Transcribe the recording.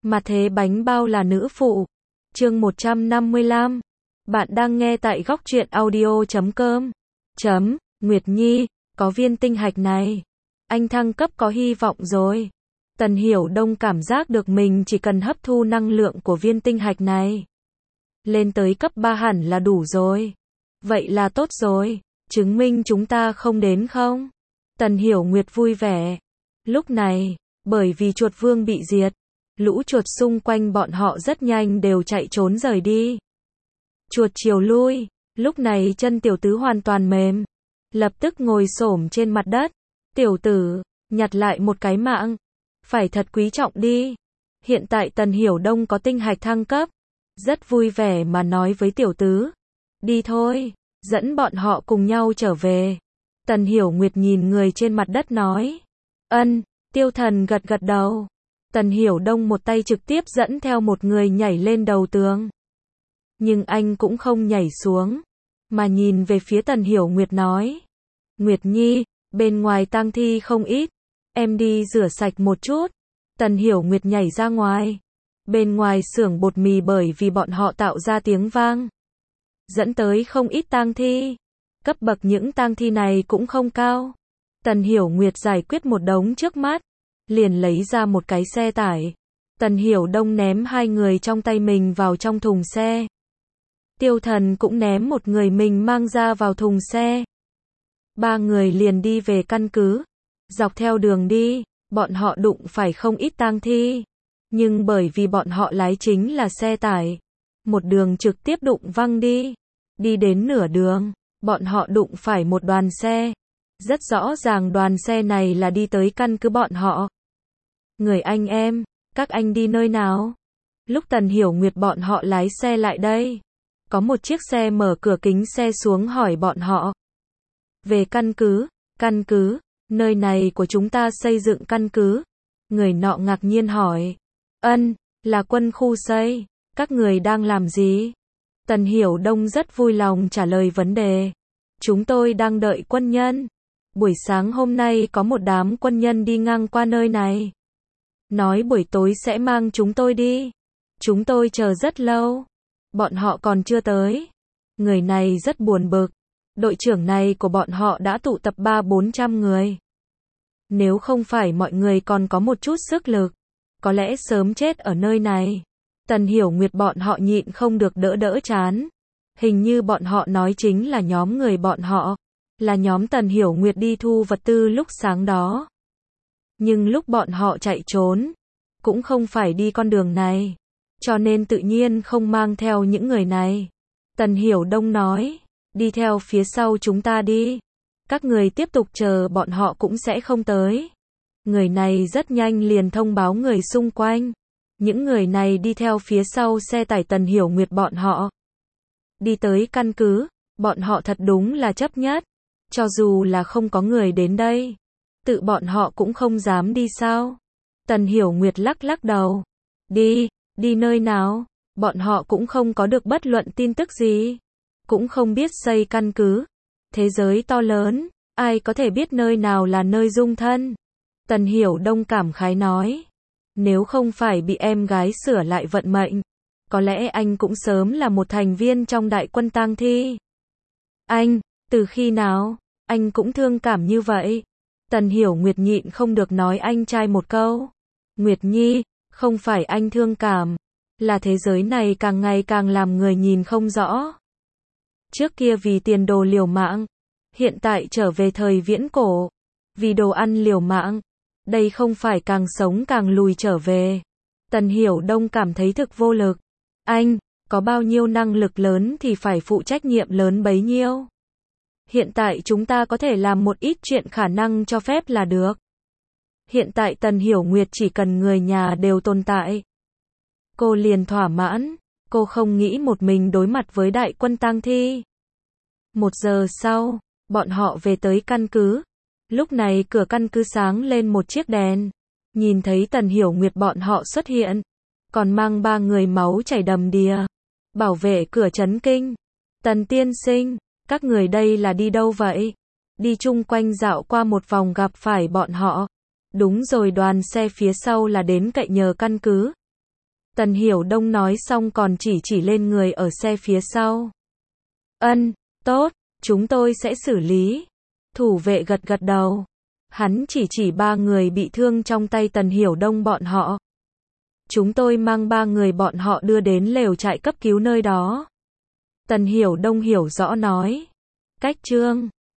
Mà thế bánh bao là nữ phụ. Chương 155. Bạn đang nghe tại góc truyện audio.com. Nguyệt Nhi, có viên tinh hạch này. Anh thăng cấp có hy vọng rồi. Tần Hiểu Đông cảm giác được mình chỉ cần hấp thu năng lượng của viên tinh hạch này. Lên tới cấp 3 hẳn là đủ rồi. Vậy là tốt rồi. Chứng minh chúng ta không đến không? Tần Hiểu Nguyệt vui vẻ. Lúc này, bởi vì chuột vương bị diệt, lũ chuột xung quanh bọn họ rất nhanh đều chạy trốn rời đi. Chuột chiều lui, lúc này chân tiểu tứ hoàn toàn mềm, lập tức ngồi xổm trên mặt đất. Tiểu tử, nhặt lại một cái mạng, phải thật quý trọng đi. Hiện tại Tần Hiểu Đông có tinh hạch thăng cấp, rất vui vẻ mà nói với tiểu tứ. Đi thôi, dẫn bọn họ cùng nhau trở về. Tần Hiểu Nguyệt nhìn người trên mặt đất nói. Ân, Tiêu Thần gật gật đầu. Tần Hiểu Đông một tay trực tiếp dẫn theo một người nhảy lên đầu tường. Nhưng anh cũng không nhảy xuống, mà nhìn về phía Tần Hiểu Nguyệt nói. Nguyệt Nhi, bên ngoài tang thi không ít, em đi rửa sạch một chút. Tần Hiểu Nguyệt nhảy ra ngoài. Bên ngoài xưởng bột mì bởi vì bọn họ tạo ra tiếng vang, dẫn tới không ít tang thi. Cấp bậc những tang thi này cũng không cao. Tần Hiểu Nguyệt giải quyết một đống trước mắt, liền lấy ra một cái xe tải. Tần Hiểu Đông ném hai người trong tay mình vào trong thùng xe. Tiêu Thần cũng ném một người mình mang ra vào thùng xe. Ba người liền đi về căn cứ. Dọc theo đường đi, bọn họ đụng phải không ít tang thi. Nhưng bởi vì bọn họ lái chính là xe tải, một đường trực tiếp đụng văng đi. Đi đến nửa đường, bọn họ đụng phải một đoàn xe. Rất rõ ràng đoàn xe này là đi tới căn cứ bọn họ. Người anh em, các anh đi nơi nào? Lúc Tần Hiểu Nguyệt bọn họ lái xe lại đây, có một chiếc xe mở cửa kính xe xuống hỏi bọn họ. Về căn cứ, nơi này của chúng ta xây dựng căn cứ. Người nọ ngạc nhiên hỏi. Ân, là quân khu xây, các người đang làm gì? Tần Hiểu Đông rất vui lòng trả lời vấn đề. Chúng tôi đang đợi quân nhân. Buổi sáng hôm nay có một đám quân nhân đi ngang qua nơi này. Nói buổi tối sẽ mang chúng tôi đi. Chúng tôi chờ rất lâu. Bọn họ còn chưa tới. Người này rất buồn bực. Đội trưởng này của bọn họ đã tụ tập 300-400 người. Nếu không phải mọi người còn có một chút sức lực, có lẽ sớm chết ở nơi này. Tần Hiểu Nguyệt bọn họ nhịn không được đỡ chán. Hình như bọn họ nói chính là nhóm người bọn họ. Là nhóm Tần Hiểu Nguyệt đi thu vật tư lúc sáng đó. Nhưng lúc bọn họ chạy trốn, cũng không phải đi con đường này. Cho nên tự nhiên không mang theo những người này. Tần Hiểu Đông nói, đi theo phía sau chúng ta đi. Các người tiếp tục chờ bọn họ cũng sẽ không tới. Người này rất nhanh liền thông báo người xung quanh. Những người này đi theo phía sau xe tải Tần Hiểu Nguyệt bọn họ. Đi tới căn cứ, bọn họ thật đúng là chấp nhất. Cho dù là không có người đến đây, tự bọn họ cũng không dám đi sao? Tần Hiểu Nguyệt lắc đầu. Đi nơi nào? Bọn họ cũng không có được bất luận tin tức gì. Cũng không biết xây căn cứ. Thế giới to lớn, ai có thể biết nơi nào là nơi dung thân? Tần Hiểu Đông cảm khái nói. Nếu không phải bị em gái sửa lại vận mệnh, có lẽ anh cũng sớm là một thành viên trong đại quân tang thi. Anh, từ khi nào, anh cũng thương cảm như vậy? Tần Hiểu Nguyệt nhịn không được nói anh trai một câu. Nguyệt Nhi, không phải anh thương cảm, là thế giới này càng ngày càng làm người nhìn không rõ. Trước kia vì tiền đồ liều mạng, hiện tại trở về thời viễn cổ, vì đồ ăn liều mạng, đây không phải càng sống càng lùi trở về. Tần Hiểu Đông cảm thấy thực vô lực. Anh, có bao nhiêu năng lực lớn thì phải phụ trách nhiệm lớn bấy nhiêu. Hiện tại chúng ta có thể làm một ít chuyện khả năng cho phép là được. Hiện tại Tần Hiểu Nguyệt chỉ cần người nhà đều tồn tại, cô liền thỏa mãn. Cô không nghĩ một mình đối mặt với đại quân tang thi. 1 giờ sau, bọn họ về tới căn cứ. Lúc này cửa căn cứ sáng lên một chiếc đèn. Nhìn thấy Tần Hiểu Nguyệt bọn họ xuất hiện, còn mang 3 người máu chảy đầm đìa. Bảo vệ cửa chấn kinh. Tần tiên sinh, các người đây là đi đâu vậy? Đi chung quanh dạo qua một vòng gặp phải bọn họ. Đúng rồi, đoàn xe phía sau là đến cậy nhờ căn cứ. Tần Hiểu Đông nói xong còn chỉ lên người ở xe phía sau. Tốt, chúng tôi sẽ xử lý. Thủ vệ gật gật đầu. Hắn chỉ 3 người bị thương trong tay Tần Hiểu Đông bọn họ. Chúng tôi mang 3 người bọn họ đưa đến lều trại cấp cứu nơi đó. Tần Hiểu Đông hiểu rõ nói. Cách Trương